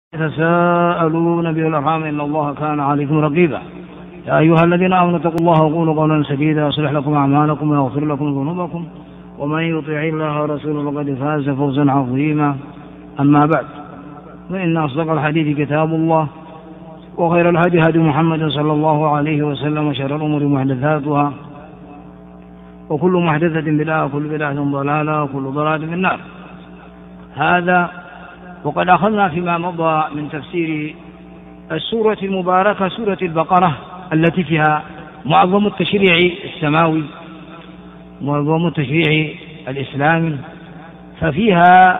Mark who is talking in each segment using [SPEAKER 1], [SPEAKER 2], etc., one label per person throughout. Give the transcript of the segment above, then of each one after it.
[SPEAKER 1] يتساءلون بالأرحام إن الله كان عليكم رقيبا. يا أيها الذين آمنوا اتقوا الله وقولوا قولا سديدا يصلح لكم أعمالكم ويغفر لكم ذنوبكم ومن يطع الله ورسوله فقد فاز فوزا عظيما. أما بعد، فإن أصدق الحديث كتاب الله وخير الهدي هدي محمد صلى الله عليه وسلم وشر الأمور محدثاتها وكل محدثة بدعة وكل بدعة ضلالة وكل ضلالة في النار. هذا وقد أخذنا فيما مضى من تفسير السورة المباركة سورة البقرة التي فيها معظم التشريع السماوي معظم التشريع الإسلامي، ففيها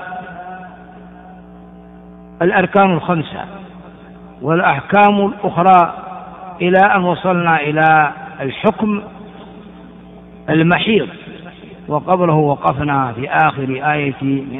[SPEAKER 1] الأركان الخمسة والأحكام الأخرى إلى أن وصلنا إلى الحكم المحيض، وقبله وقفنا في آخر آية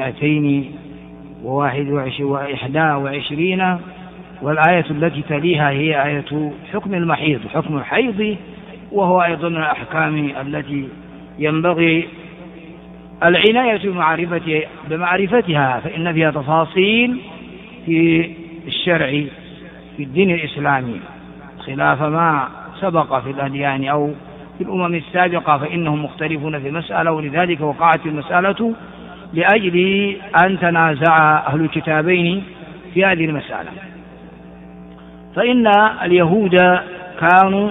[SPEAKER 1] 221 والآية التي تليها هي آية حكم المحيض، حكم الحيض، وهو أيضا من الأحكام التي ينبغي العناية بمعرفتها، فإن فيها تفاصيل في الشرع في الدين الإسلامي خلاف ما سبق في الأديان أو في الأمم السابقة، فإنهم مختلفون في مسألة، ولذلك وقعت المسألة لأجل أن تنازع أهل الكتابين في هذه المسألة. فإن اليهود كانوا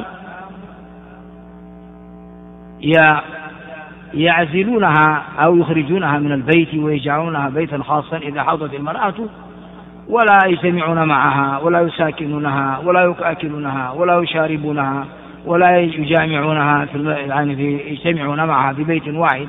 [SPEAKER 1] يعزلونها أو يخرجونها من البيت ويجعلونها بيتا خاصا إذا حضت المرأة، ولا يجتمعون معها ولا يساكنونها ولا يؤكلونها ولا يشاربونها ولا يجامعونها يجتمعون معها في بيت واحد،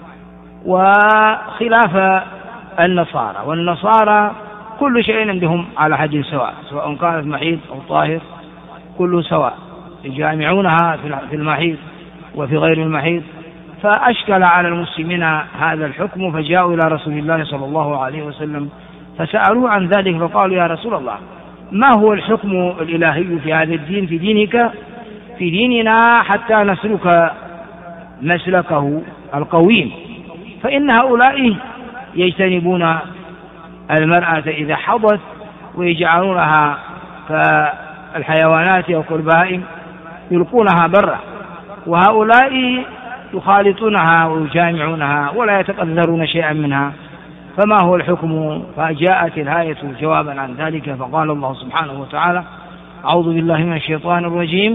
[SPEAKER 1] وخلاف النصارى. والنصارى كل شيء عندهم على حد سواء، سواء كانت محيض أو طاهر كله سواء، يجامعونها في المحيض وفي غير المحيض. فأشكل على المسلمين هذا الحكم، فجاءوا إلى رسول الله صلى الله عليه وسلم فسألوه عن ذلك، فقالوا: يا رسول الله، ما هو الحكم الإلهي في هذا الدين، في دينك، في ديننا، حتى نسلك مسلكه القويم؟ فإن هؤلاء يجتنبون المرأة إذا حضت ويجعلونها كالحيوانات أو كالبهائم يلقونها برا، وهؤلاء يخالطونها ويجامعونها ولا يتقدرون شيئا منها، فما هو الحكم؟ فجاءت الآية جوابا عن ذلك، فقال الله سبحانه وتعالى: أعوذ بالله من الشيطان الرجيم: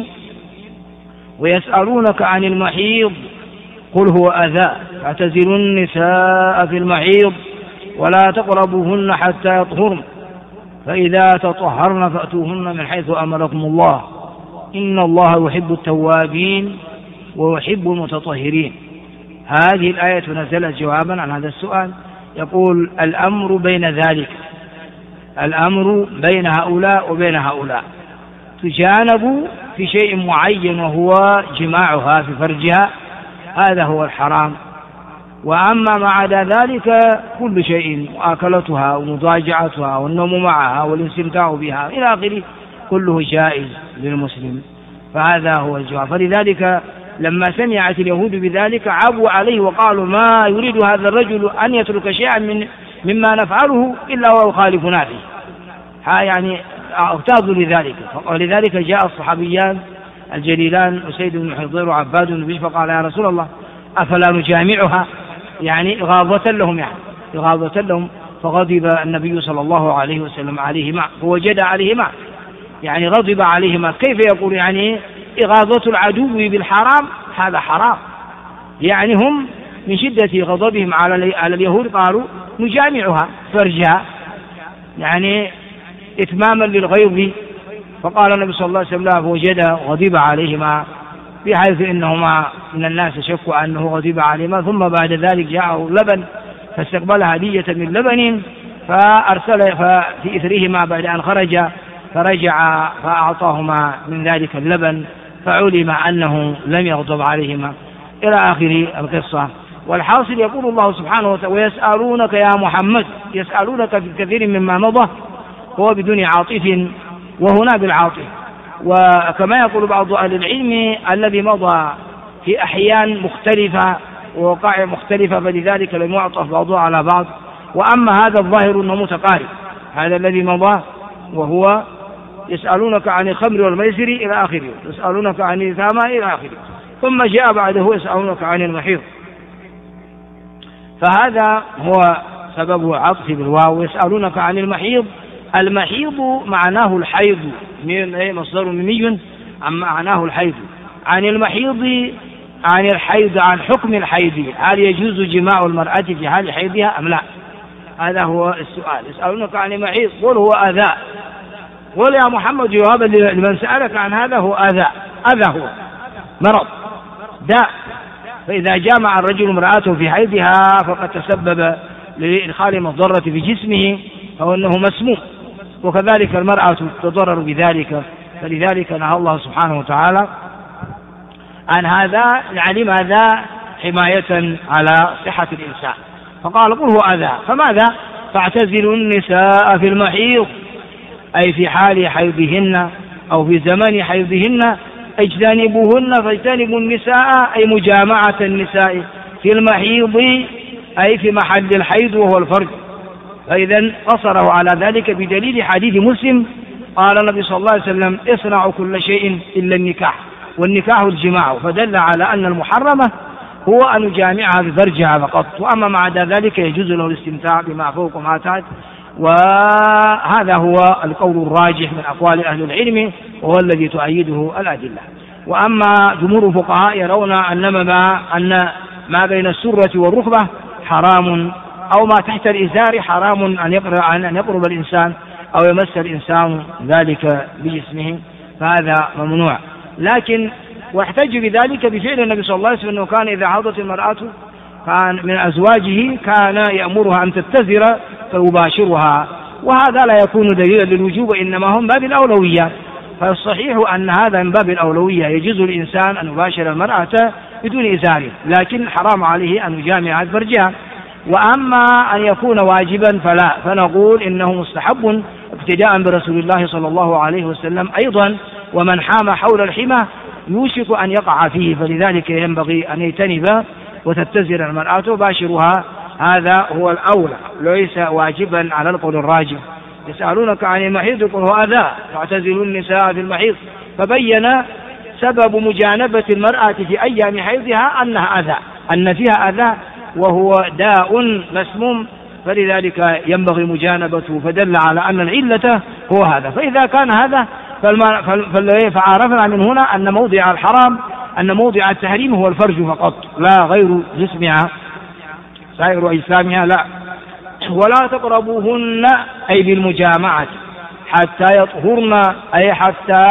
[SPEAKER 1] ويسألونك عن المحيض قل هو أذى فاعتزلوا النساء في المحيض ولا تقربوهن حتى يطهرن فإذا تطهرن فأتوهن من حيث أمركم الله إن الله يحب التوابين ويحب المتطهرين. هذه الآية نزلت جوابا عن هذا السؤال، يقول: الأمر بين ذلك، الأمر بين هؤلاء وبين هؤلاء، تجانب في شيء معين وهو جماعها في فرجها، هذا هو الحرام، وأما ما عدا ذلك كل شيء، مؤاكلتها ومضاجعتها والنوم معها والاستمتاع بها إلى آخره، كله جائز للمسلم. فهذا هو الجواب. فلذلك لما سمعت اليهود بذلك عبوا عليه وقالوا: ما يريد هذا الرجل أن يترك شيئا مما نفعله إلا وهو يخالفنا فيه، يعني اغتاظوا لذلك. ولذلك جاء الصحابيان الجليلان أسيد بن حضير وعباد بن بشر فقال: يا رسول الله، أفلا نجامعها؟ يعني إغاظة لهم. فغضب النبي صلى الله عليه وسلم عليهما، فوجد عليهما، يعني غضب عليهما. كيف يقول يعني إغاظة العدو بالحرام؟ هذا حرام. يعني هم من شدة غضبهم على اليهود قالوا: نجامعها فرجها، يعني إتماما للغيظ. فقال النبي صلى الله عليه وسلم: فوجد غضب عليهما، بحيث إنهما من الناس شكوا أنه غضب عليهما. ثم بعد ذلك جاءه لبن فاستقبل هدية من لبن، فأرسل في إثرهما بعد أن فرجع فأعطاهما من ذلك اللبن، فعلم أنه لم يغضب عليهما إلى آخر القصة. والحاصل يقول الله سبحانه وتعالى: ويسألونك يا محمد، يسألونك في كثير مما مضى هو بدون عاطف وهنا بالعاطف. وكما يقول بعض أهل العلم الذي مضى في أحيان مختلفة ووقائع مختلفة، فلذلك لم يعطف بعضها على بعض. وأما هذا الظاهر أنه متقارب، هذا الذي مضى وهو يسألونك عن الخمر والميسر إلى آخره، يسألونك عن اليتامى إلى آخره، ثم جاء بعده يسألونك عن المحيض. فهذا هو سبب عطف بالواو، يسألونك عن المحيض. المحيض معناه الحيض، مصدر ميمي عن معناه الحيض. عن المحيض عن الحيض، عن حكم الحيض، هل يجوز جماع المرأة في حال حيضها أم لا؟ هذا هو السؤال. يسألونك عن المحيض قل هو أذى، قل يا محمد جوابا لمن سألك عن هذا هو أذى. أذى هو مرض داء، فإذا جامع الرجل امرأته في حيضها فقد تسبب لإدخال مضرة في جسمه أو أنه مسموم، وكذلك المرأة تضرر بذلك، فلذلك نهى الله سبحانه وتعالى عن هذا. علم هذا حماية على صحة الإنسان، فقال قل هو أذى. فماذا؟ فاعتزلوا النساء في المحيض، أي في حال حيضهن أو في زمن حيضهن، اجتنبوهن، فاجتنبوا النساء أي مجامعة النساء في المحيض أي في محل الحيض وهو الفرج. فإذا قصره على ذلك بدليل حديث مسلم قال النبي صلى الله عليه وسلم اصنعوا كل شيء إلا النكاح، والنكاح الجماع، فدل على أن المحرمة هو أن يجامعها بفرجها فقط، وأما مع ذلك يجوز له الاستمتاع بما فوق وما تحت. وهذا هو القول الراجح من أقوال أهل العلم، وهو الذي تؤيده الأدلة. وأما جمهور الفقهاء يرون أن ما بين السرة والركبة حرام، أو ما تحت الإزار حرام أن يقرب الإنسان أو يمس الإنسان ذلك بجسمه، فهذا ممنوع. لكن واحتج بذلك بفعل النبي صلى الله عليه وسلم، أنه كان إذا حاضت المرأة كان من أزواجه كان يأمرها أن تتزر فيباشرها، وهذا لا يكون دليلا للوجوب، إنما هم باب الأولوية. فالصحيح أن هذا من باب الأولوية، يجوز الإنسان أن يباشر المرأة بدون إزاره، لكن حرام عليه أن يجامع فرجها. وأما أن يكون واجبا فلا، فنقول إنه مستحب ابتداء برسول الله صلى الله عليه وسلم أيضا، ومن حام حول الحمى يوشك أن يقع فيه، فلذلك ينبغي أن يجتنب وتتزر المرأة وباشرها، هذا هو الأولى، ليس واجبا على القول الراجح. يسألونك عن المحيض قل هو أذى فاعتزلوا النساء في المحيض، فبين سبب مجانبة المرأة في أيام حيضها أنها أذى، أن فيها أذى وهو داء مسموم، فلذلك ينبغي مجانبته، فدل على أن العلة هو هذا. فإذا كان هذا فعرفنا من هنا أن موضع الحرام، أن موضع التحريم هو الفرج فقط، لا غير جسمها، سائر أجسامها لا. ولا تقربوهن أي بالمجامعة حتى يطهرن، أي حتى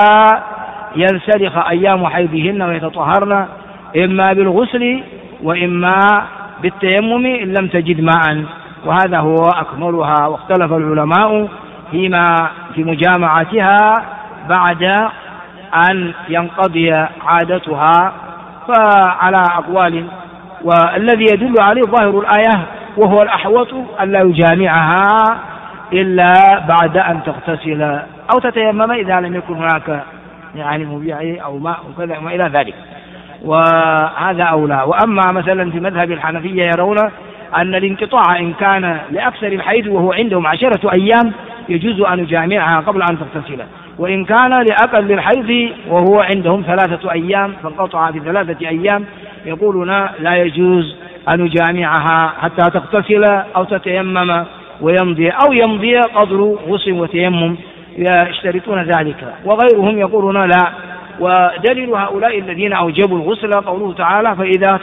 [SPEAKER 1] ينسلخ أيام حيضهن ويتطهرن، إما بالغسل وإما بالتيمم إن لم تجد ماء، وهذا هو أكملها. واختلف العلماء في مجامعتها بعد أن ينقضي عادتها، فعلى أقوال، والذي يدل عليه ظاهر الآية وهو الأحوط ألا يجامعها إلا بعد أن تغتسل أو تتيمم إذا لم يكن هناك مبيع أو ماء وكذا وما إلى ذلك، وهذا أولى. وأما مثلا في مذهب الحنفية يرون أن الانقطاع إن كان لأكثر الحيض وهو عندهم 10 أيام يجوز أن يجامعها قبل أن تغتسل، وإن كان لأقل الحيض وهو عندهم 3 أيام فانقطع في 3 أيام يقولون لا يجوز أن يجامعها حتى تغتسل أو تتيمم ويمضي، أو يمضي قدر غسل وتيمم، يشترطون ذلك. وغيرهم يقولون لا. ودليل هؤلاء الذين أوجبوا الغسل قوله تعالى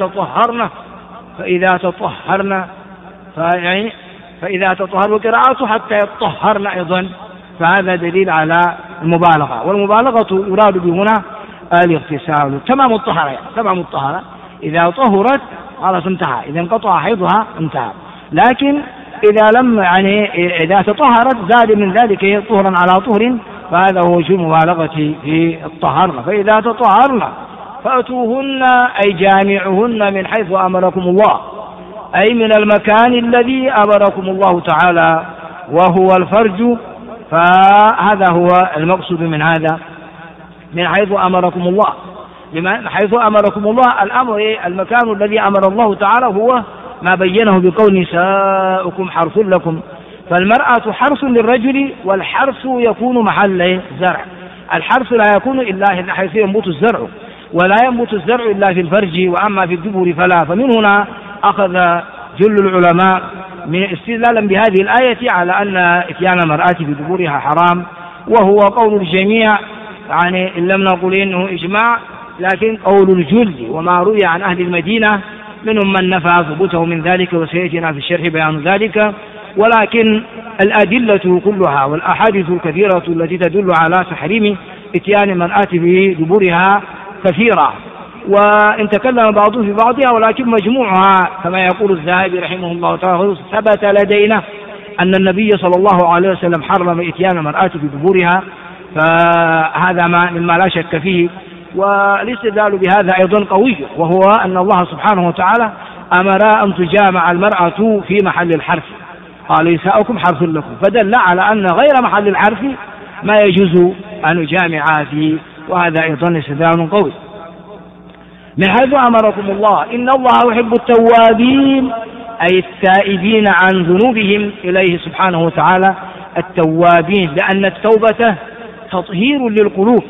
[SPEAKER 1] فإذا تطهرن فإذا تطهر، وقراءته حتى يطهرن أيضا، فهذا دليل على المبالغة، والمبالغة يراد بهنا الاغتسال. تمام الطهارة إذا طهرت خلاص انتهى، إذا انقطع حيضها انتهى. لكن إذا لم إذا تطهرت زاد من ذلك طهرا على طهر، فهذا هو وجه المبالغة في الطهارة. فإذا تطهرن فأتوهن أي جامعهن من حيث أمركم الله، أي من المكان الذي أمركم الله تعالى وهو الفرج، فهذا هو المقصود من هذا، من حيث أمركم الله. لمن حيث أمركم الله الأمر المكان الذي أمر الله تعالى هو ما بينه بقول نساؤكم حرث لكم، فالمرأة حرث للرجل، والحرث يكون محل زرع. الحرث لا يكون إلا حيث ينبت الزرع، ولا ينبت الزرع إلا في الفرج، وأما في الدبر فلا. فمن هنا أخذ جل العلماء من استدلالا بهذه الآية على أن إتيان المرأة بدبورها حرام، وهو قول الجميع، يعني إن لم نقل إنه إجماع لكن قول الجل. وما روي عن أهل المدينة منهم من نفى ثبوته من ذلك، وسيأتينا في الشرح بيان ذلك. ولكن الأدلة كلها والأحاديث الكثيرة التي تدل على تحريم إتيان المرأة بدبورها كثيرة، وإن تكلم بعضهم في بعضها، ولكن مجموعها كما يقول الذهبي رحمه الله تعالى ثبت لدينا أن النبي صلى الله عليه وسلم حرم إتيان المرأة بدبورها، فهذا مما لا شك فيه. والاستدلال بهذا أيضا قوي، وهو أن الله سبحانه وتعالى أمر أن تجامع المرأة في محل الحرث، قال نساؤكم حرث لكم، فدل على أن غير محل الحرث ما يجوز أن يجامع فيه، وهذا أيضا استدلال قوي. من حيث أمركم الله إن الله يحب التوابين، أي التائبين عن ذنوبهم إليه سبحانه وتعالى، التوابين، لأن التوبة تطهير للقلوب.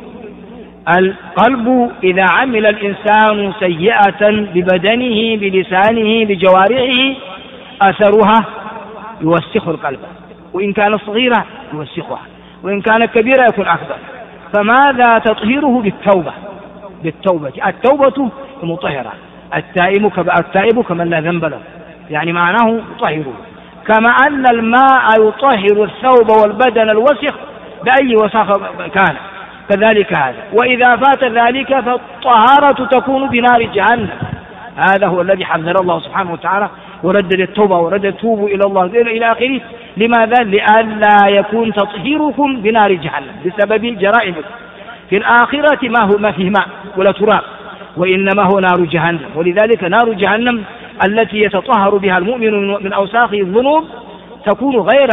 [SPEAKER 1] القلب إذا عمل الإنسان سيئة ببدنه بلسانه بجوارحه أثرها يوسخ القلب، وإن كان صغيرة يوسخها، وإن كان كبيرة يكون أكبر. فماذا تطهيره؟ بالتوبة. التوبة مطهرة. التائب كمن لا ذنب له، يعني معناه يطهره، كما أن الماء يطهر الثوب والبدن الوسخ بأي وساخة كان، كذلك هذا. وإذا فات ذلك فالطهارة تكون بنار جهنم. هذا هو الذي حذر الله سبحانه وتعالى وردد التوبة وردد توبوا إلى الله إلى آخره. لماذا؟ لئلا يكون تطهيركم بنار جهنم بسبب جرائمكم في الآخرة ما فيه ماء ولا تراب، وإنما هو نار جهنم. ولذلك نار جهنم التي يتطهر بها المؤمن من أوساخ الذنوب تكون غير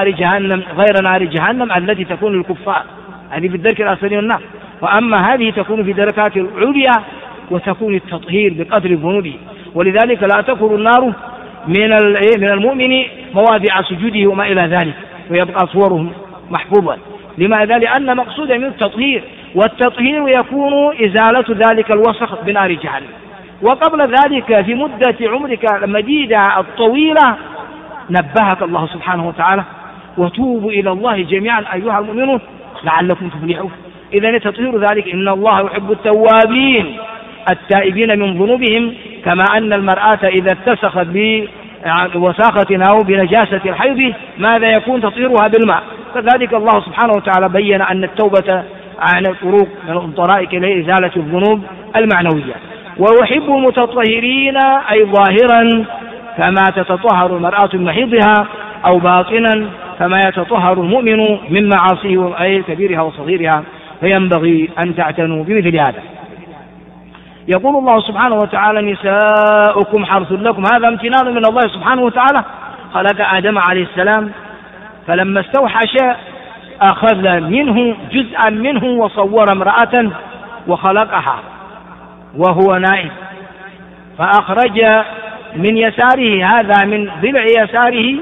[SPEAKER 1] نار جهنم التي تكون للكفار، هذه في الدرك الأسفل من النار. وأما هذه تكون في دركات العليا وتكون التطهير بقدر الذنوب. ولذلك لا تكون النار من المؤمن مواضع سجوده وما إلى ذلك، ويبقى صوره محفوظا. لماذا؟ لأن مقصود من التطهير، والتطهير يكون إزالة ذلك الوسخ بنار جهنم. وقبل ذلك في مدة عمرك المديدة الطويلة نبهك الله سبحانه وتعالى وتوبوا إلى الله جميعا أيها المؤمنون لعلكم تفلحون. إذن تطهير ذلك إن الله يحب التوابين التائبين من ذنوبهم، كما أن المرأة إذا اتسخت بوساخة أو بنجاسة الحيض ماذا يكون تطهيرها بالماء، كذلك الله سبحانه وتعالى بين أن التوبة عن الطرق من الطرائق لإزالة الذنوب المعنوية. ويحب المتطهرين أي ظاهرا كما تتطهر المرأة من محيضها، أو باطنا كما يتطهر المؤمن من معاصيه أي كبيرها وصغيرها، فينبغي أن تعتنوا بمثل هذا. يقول الله سبحانه وتعالى نساؤكم حرث لكم، هذا امتنان من الله سبحانه وتعالى. خلق آدم عليه السلام فلما استوحش أخذ منه جزءا منه وصور امرأة وخلقها وهو نائم، فأخرج من يساره هذا من ضلع يساره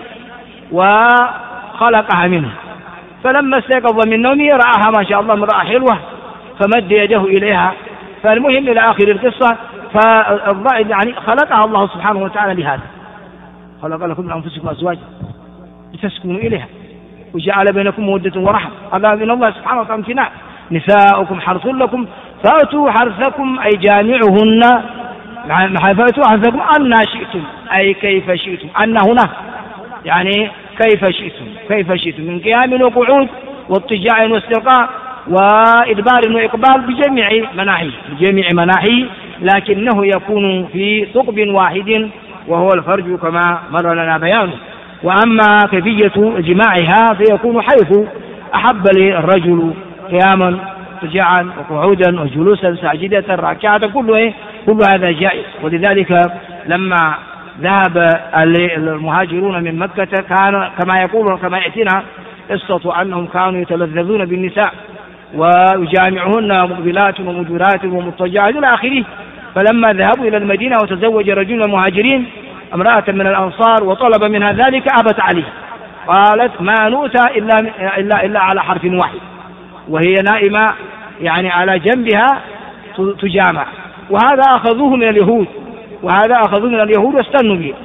[SPEAKER 1] وخلقها منه. فلما استيقظ من نومه رآها ما شاء الله امرأة حلوة فمد يده إليها. فالمهم إلى آخر القصة، يعني خلقها الله سبحانه وتعالى لهذا، خلق لكم من أنفسكم أزواجا لتسكنوا إليها وجعل بينكم مودة ورحمة، هذا من الله سبحانه وتعالى امتنان. نساؤكم حرث لكم فأتوا حرثكم أي جامعهن، فأتوا حرثكم أن شئتم أي كيف شئتم، أن هنا يعني كيف شئتم من قيام وقعود واضطجاع واستلقاء وإدبار وإقبال بجميع مناحيه، لكنه يكون في ثقب واحد وهو الفرج كما مر لنا بيانه. وأما كيفية جماعها فيكون حيث أحب للرجل قياما اضطجاعا وقعودا وجلوسا ساجدة راكعة، كل هذا جائز. ولذلك لما ذهب المهاجرون من مكة كان كما يقولون كما يأتينا قصة أنهم كانوا يتلذذون بالنساء ويجامعهن مقبلات ومدبرات ومضطجعات إلى آخره. فلما ذهبوا إلى المدينة وتزوج رجل من المهاجرين امرأة من الأنصار وطلب منها ذلك أبت عليه، قالت ما نؤتى إلا على حرف واحد، وهي نائمة يعني على جنبها تجامع. وهذا أخذوه من اليهود، واستنوا به،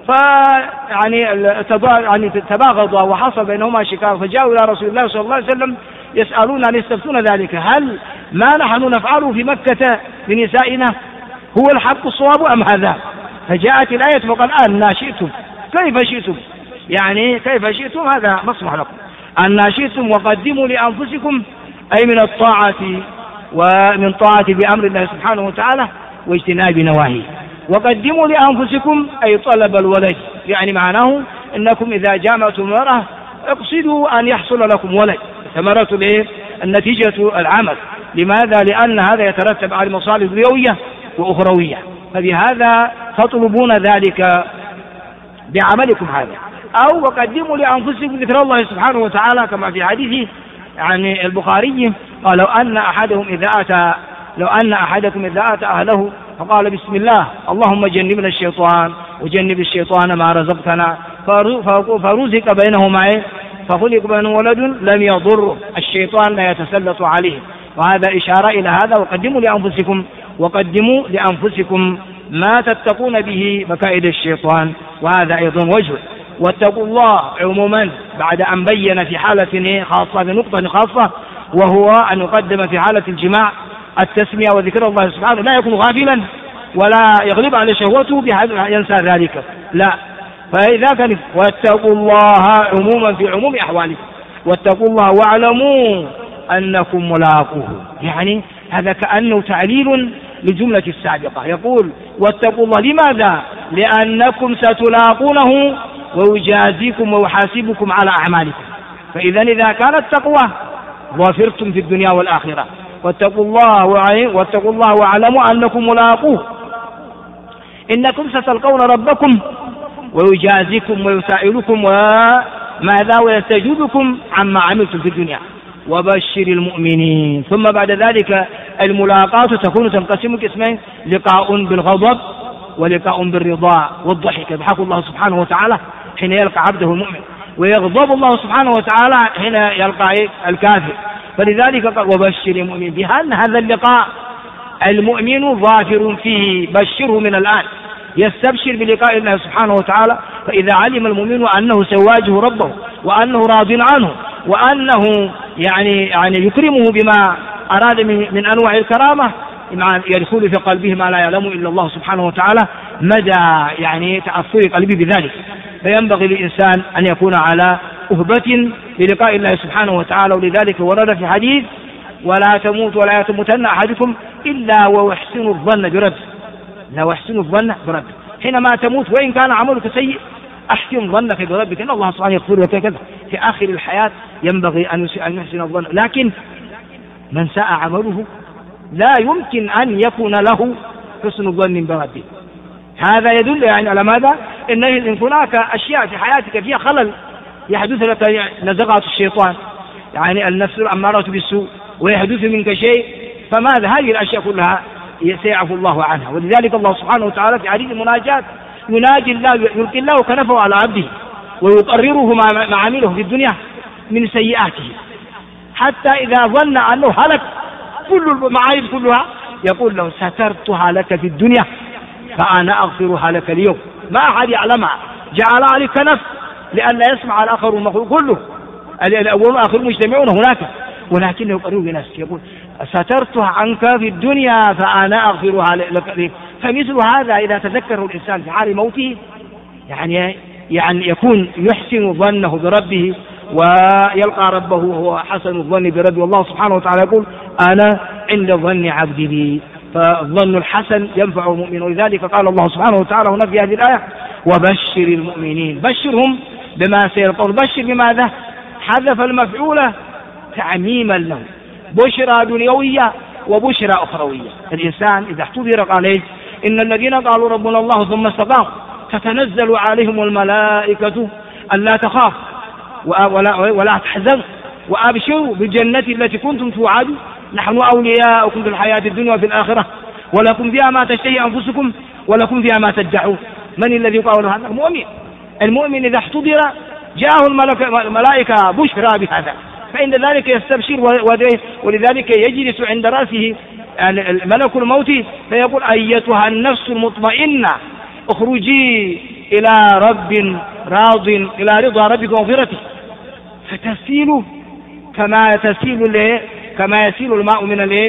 [SPEAKER 1] يعني تباغضوا وحصل بينهما شقاق، فجاءوا إلى رسول الله صلى الله عليه وسلم يسألون أن يستفتون ذلك، هل ما نحن نفعله في مكة بنسائنا هو الحق الصواب أم هذا؟ فجاءت الآية وقال أن شئتم كيف شئتم، يعني كيف شئتم هذا مسمح لكم، أن شئتم وقدموا لأنفسكم، أي من الطاعة ومن طاعة بأمر الله سبحانه وتعالى واجتناب نواهيه. وقدموا لأنفسكم أي طلب الولد، يعني معناه أنكم إذا جامعتم المرأة اقصدوا أن يحصل لكم ولد، ثمرة النتيجة العمل. لماذا؟ لأن هذا يترتب على مصالح دنيوية وأخروية، فبهذا تطلبون ذلك بعملكم هذا. أو وقدموا لأنفسكم ذكر الله سبحانه وتعالى كما في حديث عن البخاري قال لو أن أحدكم إذا أتى أهله فقال بسم الله اللهم جنبنا الشيطان وجنب الشيطان ما رزقتنا فرزق بينهما فخلق بينه ولد لم يضر الشيطان لا يتسلط عليه. وهذا إشارة إلى هذا، وقدموا لأنفسكم ما تتقون به مكائد الشيطان، وهذا أيضا وجه. واتقوا الله عموما بعد أن بين في حالة خاصة في نقطة خاصة، وهو أن يقدم في حالة الجماع التسمية وذكر الله سبحانه، لا يكون غافلا ولا يغلب على شهوته بحيث ينسى ذلك، لا. فإذا كان واتقوا الله عموما في عموم أحوالكم، واتقوا الله واعلموا أنكم ملاقوه، يعني هذا كأنه تعليل للجملة السابقة. يقول واتقوا الله، لماذا؟ لأنكم ستلاقونه ويجازيكم ويحاسبكم على أعمالكم. فإذا كانت التقوى ظفرتم في الدنيا والآخرة. واتقوا الله واعلموا أنكم ملاقوه، إنكم ستلقون ربكم ويجازيكم ويسائلكم وماذا ويستجيبكم عما عملتم في الدنيا. وبشر المؤمنين. ثم بعد ذلك الملاقاة تنقسم قسمين: لقاء بالغضب ولقاء بالرضا والضحك. يضحك الله سبحانه وتعالى حين يلقى عبده المؤمن، ويغضب الله سبحانه وتعالى حين يلقى الكافر. فلذلك قال وبشر المؤمنين بأن هذا اللقاء المؤمن ظافر فيه، بشره من الآن، يستبشر بلقاء الله سبحانه وتعالى. فإذا علم المؤمن أنه سيواجه ربه وأنه راض عنه وأنه يعني يكرمه بما أراد من أنواع الكرامة، يدخل في قلبه ما لا يعلم إلا الله سبحانه وتعالى مدى تأثر قلبه بذلك. فينبغي للإنسان أن يكون على أهبة بلقاء الله سبحانه وتعالى. ولذلك ورد في حديث ولا تموت ولا يتموتن أحدكم إلا ويحسن الظن بربه، لا يحسن الظن بربه. حينما تموت وإن كان عملك سيء أحسن ظنك بربك إن الله سبحانه يغفر لك كذا. في آخر الحياة ينبغي أن يحسن الظن، لكن من ساء عمله لا يمكن أن يكون له حسن الظن بربه. هذا يدل على ماذا؟ إن هناك أشياء في حياتك فيها خلل يحدث لك نزغات الشيطان، النفس الأمارة بالسوء، ويحدث منك شيء، فماذا؟ هذه الأشياء كلها سيعفو الله عنها. ولذلك الله سبحانه وتعالى في حديث المناجاة يناجي الله، يلقي الله كنفه على عبده ويقرره ما عمله في الدنيا من سيئاته، حتى إذا ظن أنه هلك كل المعايب كلها يقول له سترتها لك في الدنيا فأنا أغفرها لك اليوم، ما أحد يعلمها، جعل عليك كنف لئلا يسمع الآخر المخلوق كله، الأول والآخر مجتمعون هناك، ولكنه يقرر بنفسه يقول سترتها عنك في الدنيا فأنا أغفرها لك. فمثل هذا إذا تذكره الإنسان في حال موته يعني يكون يحسن ظنه بربه ويلقى ربه وهو حسن الظن بربه. والله سبحانه وتعالى يقول أنا عند ظن عبدي بي، فالظن الحسن ينفع المؤمن. ولذلك قال الله سبحانه وتعالى هنا في هذه الآية وبشر المؤمنين، بشرهم بما سيلقون. بشر بماذا؟ حذف المفعولة تعميما له، بشرى دنيوية وبشرى أخروية. الإنسان إذا احتضر قال إيه؟ إن الذين قالوا ربنا الله ثم استقاموا تتنزل عليهم الملائكة ألا تخاف ولا تحزن وأبشروا بالجنة التي كنتم توعدون نحن أولياؤكم في الحياة الدنيا وفي الآخرة ولكم فيها ما تشتهي أنفسكم ولكم فيها ما تدعون. من الذي قال هذا؟ المؤمن. المؤمن إذا احتضر جاءه الملائكة بشرى بهذا، فإن ذلك يستبشر، ولذلك يجلس عند رأسه ملك الموت فيقول: أيتها النفس المطمئنة اخرجي إلى رب راض، إلى رضا ربك ومغفرته، فتسيل كما يسيل الماء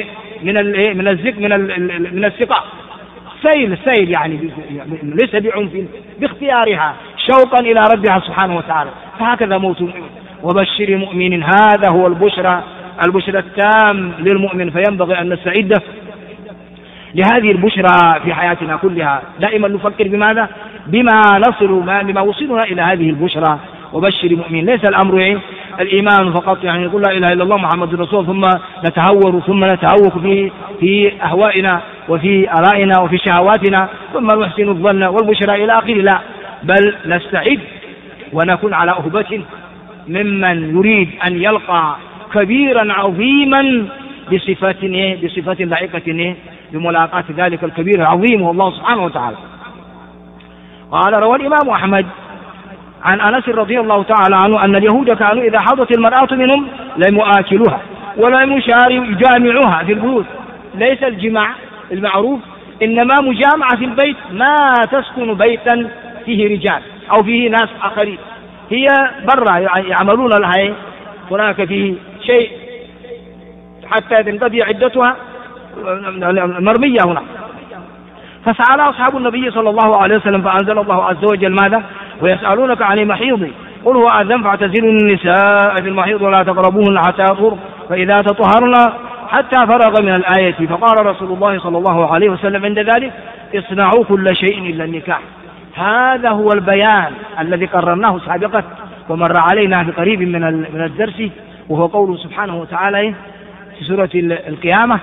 [SPEAKER 1] من السقاء، سيل يعني ليس بعنف، باختيارها شوقا إلى ربها سبحانه وتعالى. فهكذا موت المؤمن. وبشر المؤمنين، هذا هو البشرى التام للمؤمن، فينبغي أن نستعد لهذه البشرى في حياتنا كلها، دائما نفكر بماذا؟ بما وصلنا إلى هذه البشرى. وبشر المؤمن، ليس الأمر الإيمان فقط، يعني نقول لا إله إلا الله محمد رسول ثم نتهور ثم نتهوك في أهوائنا وفي آرائنا وفي شهواتنا ثم نحسن الظن والبشرى إلى آخره، لا، بل نستعد ونكون على أهبة ممن يريد أن يلقى كبيرا عظيما بصفة لائقة بملاقاة ذلك الكبير العظيم هو الله سبحانه وتعالى. قال: روى الإمام أحمد عن أنس رضي الله تعالى عنه أن اليهود كانوا إذا حضت المرأة منهم لم يؤكلوها ولم يجامعوها في البيوت. ليس الجماع المعروف، إنما مجامعة في البيت، ما تسكن بيتا فيه رجال أو فيه ناس آخرين، هي برا يعملون لها هناك فيه شيء حتى تنقضي عدتها مرمية هنا. فسأل أصحاب النبي صلى الله عليه وسلم فأنزل الله عز وجل ماذا؟ ويسألونك عن المحيض قل هو أذى فاعتزلوا النساء في المحيض ولا تقربوهن حتى يطهرن فإذا تطهرن حتى فرغ من الآية. فقال رسول الله صلى الله عليه وسلم عند ذلك: اصنعوا كل شيء إلا النكاح. هذا هو البيان الذي قررناه سابقا ومر علينا بقريب من الدرس، وهو قوله سبحانه وتعالى في سورة القيامة: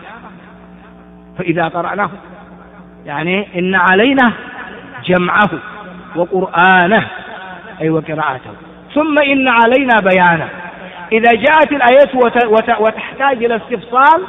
[SPEAKER 1] فإذا قرأناه، يعني إن علينا جمعه وقرآنه أي وقراءته، ثم إن علينا بيانه. إذا جاءت الآيات وتحتاج إلى استفصال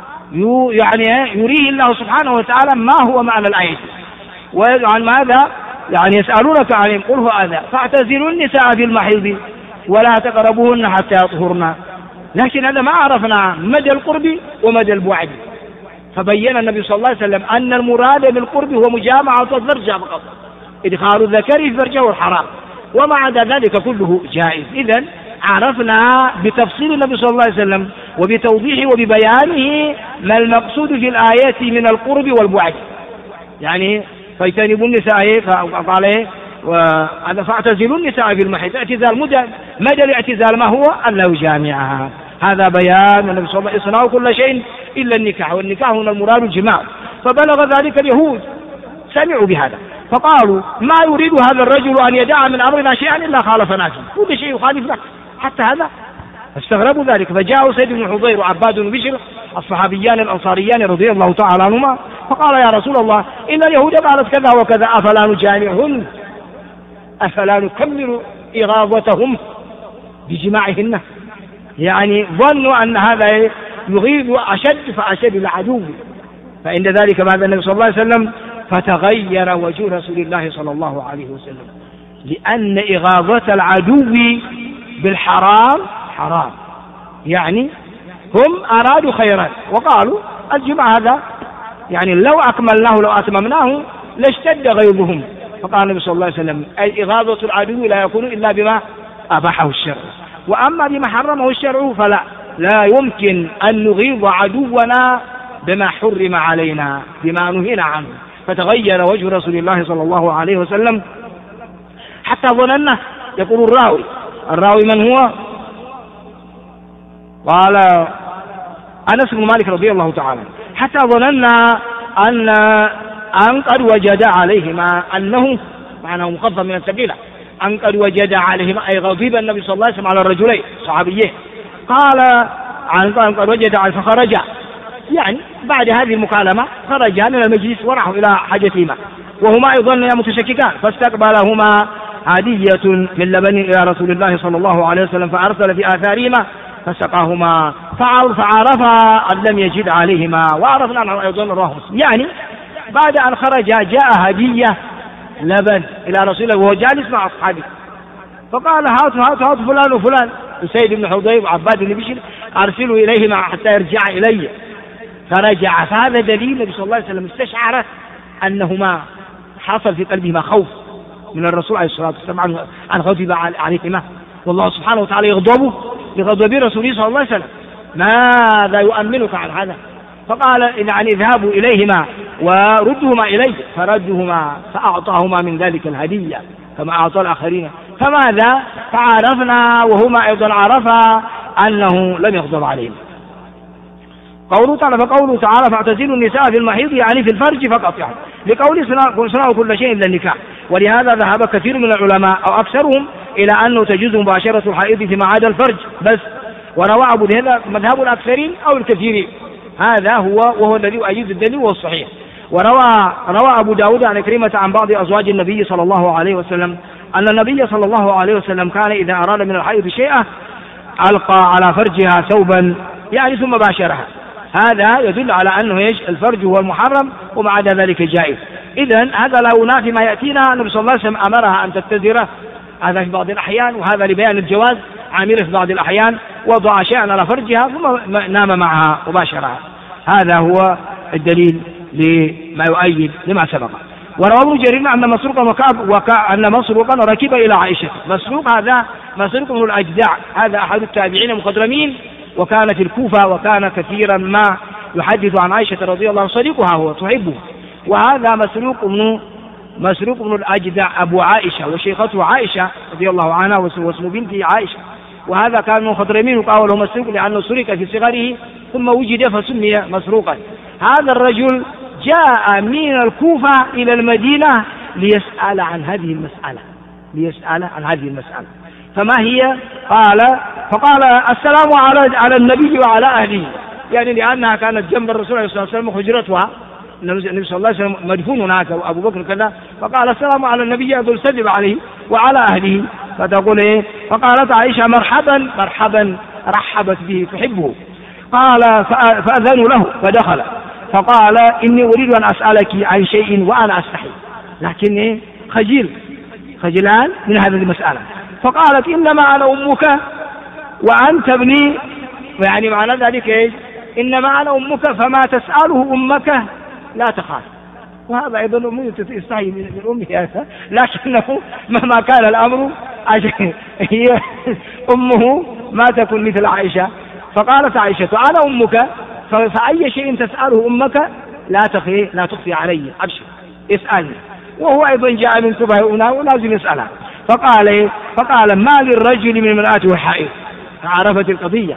[SPEAKER 1] يعني يريه الله سبحانه وتعالى ما هو معنى الآية. وعن ماذا؟ يعني يسألونك عن قل هو أذى فاعتزلوا النساء في المحيض ولا تقربوهن حتى يطهرن. لكن هذا ما عرفنا مدى القرب ومدى البعد، فبين النبي صلى الله عليه وسلم أن المراد بالقرب هو مجامعة الفرج فقط، إدخال الذكر في فرجه الحرام، وما عدا ذلك كله جائز. إذن عرفنا بتفصيل النبي صلى الله عليه وسلم وبتوضيحه وببيانه ما المقصود في الآيات من القرب والبعد. يعني فاجتنبوا النساء، فقال فاعتزلوا النساء في المحيض، اعتزال مدى الاعتزال ما هو؟ أن لا يجامعها. هذا بيان النبي صلى الله عليه وسلم: اصنعوا كل شيء إلا النكاح، والنكاح هنا المراد الجماع. فبلغ ذلك اليهود، سمعوا بهذا فقالوا: ما يريد هذا الرجل أن يدع من أمرنا شيئا إلا خالفنا فيه، كل شيء يخالف له حتى هذا. فاستغربوا ذلك، فجاءوا سيد بن حضير وعباد بن بشر الصحابيان الأنصاريان رضي الله تعالى عنهما فقال: يا رسول الله إن اليهود قالت كذا وكذا، أفلا نجامعهن؟ أفلا نكمل إغاظتهم بجماعهن؟ يعني ظنوا أن هذا يغيظ أشد فأشد العدو. فعند ذلك ماذا النبي صلى الله عليه وسلم؟ فتغير وجه رسول الله صلى الله عليه وسلم، لأن إغاظة العدو بالحرام حرام. يعني هم أرادوا خيرا وقالوا الجمع هذا يعني لو أكملناه لو أتممناه لاشتد غيظهم. فقال النبي صلى الله عليه وسلم: أي إغاظة العدو لا يكون إلا بما أباحه الشرع، وأما بما حرمه الشرع فلا، لا يمكن أن نغيظ عدونا بما حرم علينا بما نهينا عنه. فتغير وجه رسول الله صلى الله عليه وسلم حتى ظننا، يقول الراوي من هو؟ قال أنس بن مالك رضي الله تعالى: حتى ظننا أن قد وجد عليهما، أنه معناه مخفف من الثقيلة، أن قد وجد عليهما أي غضب النبي صلى الله عليه وسلم على الرجلين صحابيين. قال عن قد وجد عليه فخرج، يعني بعد هذه المكالمة خرجا من المجلس وراحوا إلى حاجتهما وهما أيضا متشككان، فاستقبلهما هدية من لبن إلى رسول الله صلى الله عليه وسلم فأرسل في آثارهما فسقاهما فعرفا أن لم يجد عليهما، وعرفنا أنه أيضا رواه مسلم. يعني بعد أن خرج جاء هدية لبن إلى رسول الله وهو جالس مع أصحابه، فقال هاتوا فلان وفلان، أسيد بن حضير وعباد بن بشر، أرسلوا إليهما حتى يرجع إلي. فرجع. فهذا دليل النبي صلى الله عليه وسلم استشعر أنهما حصل في قلبهما خوف من الرسول عليه الصلاة والسلام عن غضب عليهما، والله سبحانه وتعالى يغضب لغضب رسوله صلى الله عليه وسلم. ماذا يؤمنك عن هذا؟ فقال يعني اذهبوا إليهما وردهما إلي، فردهما فأعطاهما من ذلك الهدية كما أعطى الآخرين. فماذا؟ فعرفنا وهما أيضا عرفا أنه لم يغضب عليهم. قوله تعالى فاعتزلوا النساء في المحيض يعني في الفرج فقط، يعني لقول صنعوا كل شيء إلا النكاح. ولهذا ذهب كثير من العلماء أو أكثرهم إلى أنه تجوز مباشرة الحائض فيما عدا الفرج بس. وروى أبو هذا مذهب الأكثرين أو الكثيرين، هذا وهو الذي يؤيد الدليل وهو الصحيح. روى أبو داود عن كريمة عن بعض أزواج النبي صلى الله عليه وسلم أن النبي صلى الله عليه وسلم كان إذا أراد من الحائض شيئا ألقى على فرجها ثوبا يعني ثم باشرها. هذا يدل على أنه الفرج هو المحرم وما عدا ذلك جائز. إذن هذا لا ينافي ما يأتينا. النبي صلى الله عليه وسلم أمرها أن تتزره، هذا في بعض الأحيان، وهذا لبيان الجواز. عامله في بعض الأحيان وضع شيئا على فرجها ثم نام معها وباشرها. هذا هو الدليل لما يؤيد لما سبق. وروى ابن جرير أن مسروقا ركب إلى عائشة. مسروق هذا مسروق بن الأجدع، هذا أحد التابعين المخضرمين، وكان في الكوفة، وكان كثيرا ما يحدث عن عائشة رضي الله عنها، صديقها هو تحبه. وهذا مسروق بن الأجدع أبو عائشة وشيخته عائشة رضي الله عنها واسم بنته عائشة. وهذا كان مخضرمين وقالوا له مسروق لأنه سرق في صغره ثم وجد فسمي مسروقا. هذا الرجل جاء من الكوفة إلى المدينة ليسأل عن هذه المسألة. فما هي؟ فقال السلام على النبي وعلى أهله، يعني لأنها كانت جنب الرسول عليه الصلاة والسلام حجرتها، النبي صلى الله عليه وسلم مدفون هناك وأبو بكر كذا. فقال السلام على النبي يقول سلم عليه وعلى أهله. فتقول إيه؟ فقالت عائشة مرحبا رحبت به تحبه. قال فأذنوا له فدخل. فقال إني أريد أن أسألك عن شيء وأنا أستحي، لكن إيه؟ خجلان من هذه المسألة. فقالت إنما أنا أمك وأنت ابني، يعني معنى ذلك إيه؟ إنما أنا أمك فما تسأله أمك لا تخاف. وهذا أيضا أمه تستحي من أمه، لكنه مهما كان الأمر هي أمه ما تكون مثل عائشة. فقالت عائشة أنا أمك فأي شيء تسأله أمك لا تخفي علي، أبشر اسألني. وهو أيضا جاء من كبه هنا ولازم يسألها. فقال ما للرجل من امرأته حائض، فعرفت القضية.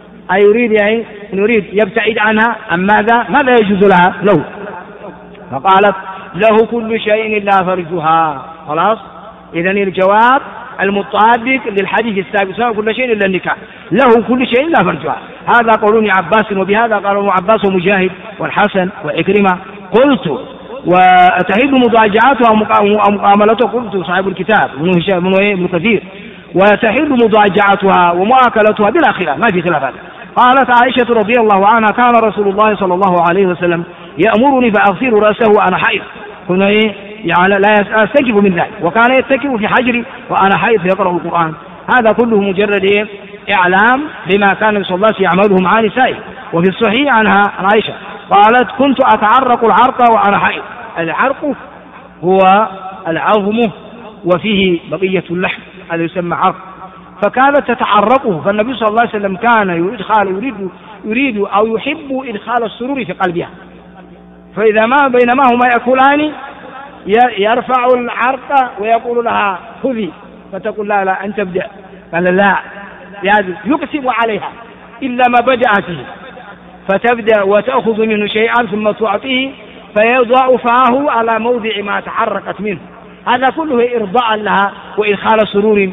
[SPEAKER 1] يريد يبتعد عنها أم ماذا يجوز له؟ فقالت له كل شيء إلا فرجها. خلاص، إذن الجواب المطابق للحديث السابق، كل شيء إلا النكاح، له كل شيء إلا فرجها. هذا قول ابن عباس، وبهذا قال ابن عباس ومجاهد والحسن وإكرمة. قلت وتحيد مضاجعاتها ومقاملتها، قلت صاحب الكتاب ابن كثير، وتحيد مضاجعاتها ومؤاكلتها بلا خلاف، ما في خلاف هذا. قالت عائشة رضي الله عنها كان رسول الله صلى الله عليه وسلم يأمرني فأغسل رأسه وأنا حائض، كنا يعني لا أستكف من ذلك، وكان يتكف في حجري وأنا حائض فيقرأ القرآن. هذا كله مجرد إعلام بما كان صلى الله عليه وسلم يعمله مع نسائه. وفي الصحيح عنها عن عائشة قالت كنت أتعرق العرق وأنا حائض. العرق هو العظم وفيه بقية اللحم، هذا يسمى عرق، فكانت تتعرقه. فالنبي صلى الله عليه وسلم كان يريد أو يحب إدخال السرور في قلبها. فإذا بينما هما يأكلان يرفع العرق ويقول لها خذي، فتقول لا أنت ابدأ، قال لا يقسم عليها إلا ما بدأ فيه، فتبدأ وتأخذ منه شيئا ثم تعطيه فيضع فاه على موضع ما تحركت منه. هذا كله إرضاء لها وإدخال سرور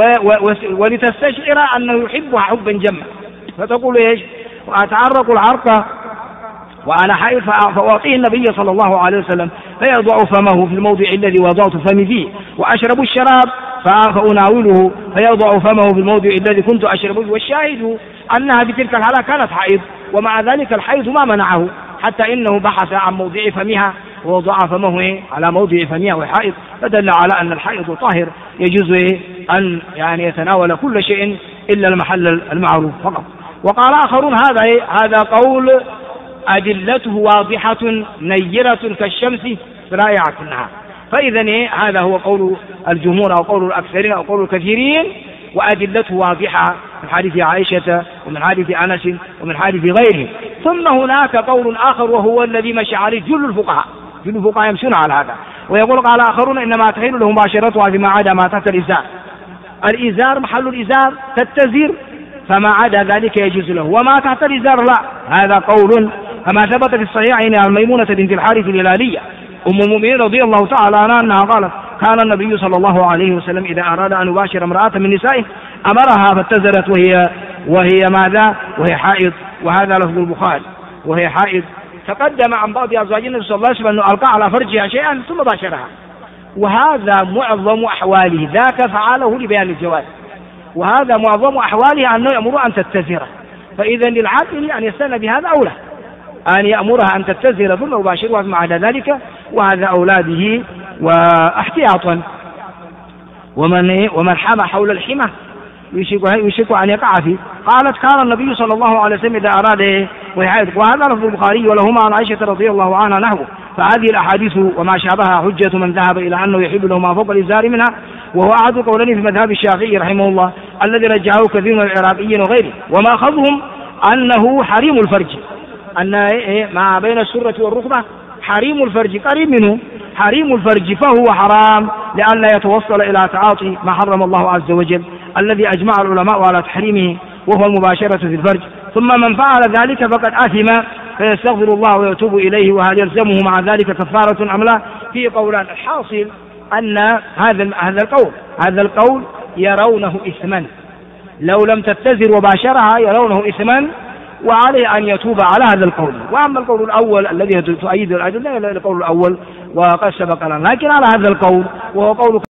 [SPEAKER 1] ولتستشعر أنه يحبها حبا جما. فتقول إيش؟ وأتعرق العرق وأنا حائض فأعطيه النبي صلى الله عليه وسلم فيضع فمه في الموضع الذي وضعت فمي فيه، وأشرب الشراب فأناوله فيضع فمه في الموضع الذي كنت أشربه. والشاهد أنها بتلك الحالة كانت حائض، ومع ذلك الحيض ما منعه، حتى إنه بحث عن موضع فمها ووضع فمه على موضع فمها وحائض، فدل على أن الحائض طاهر يجوز أن يعني يتناول كل شيء إلا المحل المعروف فقط. وقال آخرون هذا قول أدلته واضحة نيرة كالشمس رائعة النهار. فإذا هذا هو قول الجمهور أو قول الأكثرين أو قول الكثيرين، وأدلته واضحة من حديث عائشة ومن حديث أنس ومن حديث غيره. ثم هناك قول آخر وهو الذي مشى عليه جل الفقهاء يمشون على هذا، ويقول قال آخرون إنما تحل له مباشرتها فيما عدا ما تحت الإزار محل الإزار تتزر، فما عدا ذلك يجوز له، وما تحت الإزار لا. هذا قول كما ثبت في الصحيحين عن ميمونة بنت الحارث الهلالية أم المؤمنين رضي الله تعالى عنها أنها قالت كان النبي صلى الله عليه وسلم إذا أراد أن يباشر امرأة من نسائه أمرها فاتزرت وهي ماذا؟ وهي حائض. وهذا لفظ البخاري وهي حائض. تقدم عن بعض أزواج النبي صلى الله عليه وسلم أنه ألقى على فرجها شيئا ثم باشرها، وهذا معظم أحواله، ذاك فعله لبيان الجواز، وهذا معظم أحواله أنه يأمر أن تتزر. فإذا للعاقل أن يستنى بهذا أولى، أن يأمرها أن تتزر ثم يباشرها مع ذلك، وهذا أولاده واحتياطا. ومن حمى حول الحمى يشك أن يقع فيه. قالت كان النبي صلى الله عليه وسلم إذا أراد وهذا لفظ البخاري ولهما عن عائشة رضي الله عنها نحوه. فهذه الأحاديث وما شابهها حجة من ذهب إلى أنه يحب له ما فوق الإزار منها، وهو أحد قولين في مذهب الشافعي رحمه الله الذي رجعه كثير من العراقيين وغيره. وما أخذهم أنه حريم الفرج، أن ما بين السرة والركبة حريم الفرج قريب منه حريم الفرج، فهو حرام لئلا يتوصل إلى تعاطي ما حرم الله عز وجل الذي أجمع العلماء على تحريمه وهو المباشرة في الفرج. ثم من فعل ذلك فقد آثم فيستغفر الله ويتوب إليه، وهل يلزمه مع ذلك كفارة أم لا؟ في قولان. الحاصل أن هذا القول يرونه إثما، لو لم تتزر وباشرها يرونه إثما، وعليه أن يتوب على هذا القول. وأما القول الأول الذي تؤيد الأدلة القول الأول وقد سبق لنا، لكن على هذا القول وهو قول